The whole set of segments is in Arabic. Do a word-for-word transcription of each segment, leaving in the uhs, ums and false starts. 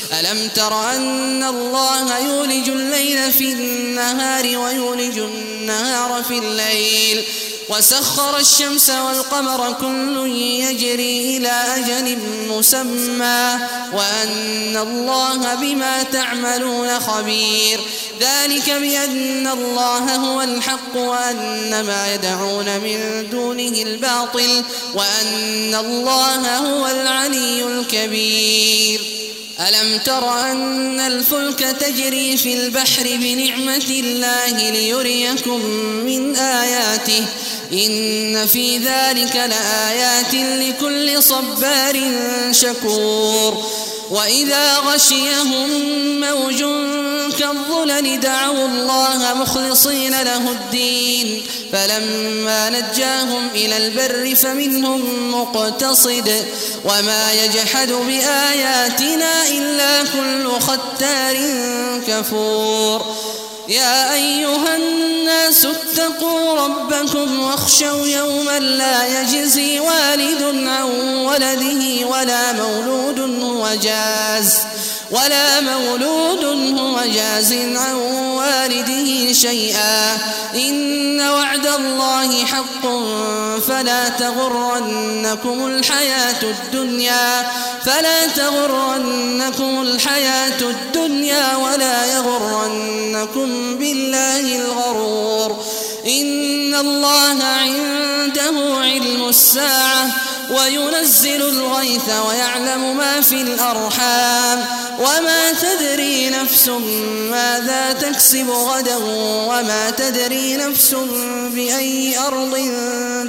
ألم تر أن الله يولج الليل في النهار ويولج النهار في الليل وسخر الشمس والقمر كل يجري إلى أجل مسمى وأن الله بما تعملون خبير ذلك بأن الله هو الحق وأن ما يدعون من دونه الباطل وأن الله هو العلي الكبير ألم تر أن الفلك تجري في البحر بنعمة الله ليريكم من آياته إن في ذلك لآيات لكل صبار شكور وإذا غشيهم موج كالظلل دعوا الله مخلصين له الدين فلما نجاهم إلى البر فمنهم مقتصد وما يجحد بآياتنا إلا كل ختار كفور يا أيها الناس اتقوا ربكم واخشوا يوما لا يجزي والد عن ولده ولا مولود هو جاز ولا مولود هو جاز عن والده شيئا إن وعد الله حق فلا تغرنكم الحياة الدنيا فلا تغرنكم الحياة الدنيا ولا يغرنكم بالله الغرور إن الله عنده علم الساعة وينزل الغيث ويعلم ما في الأرحام وما تدري نفس ماذا تكسب غدا وما تدري نفس بأي أرض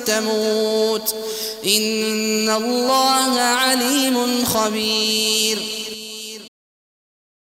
تموت إن الله عليم خبير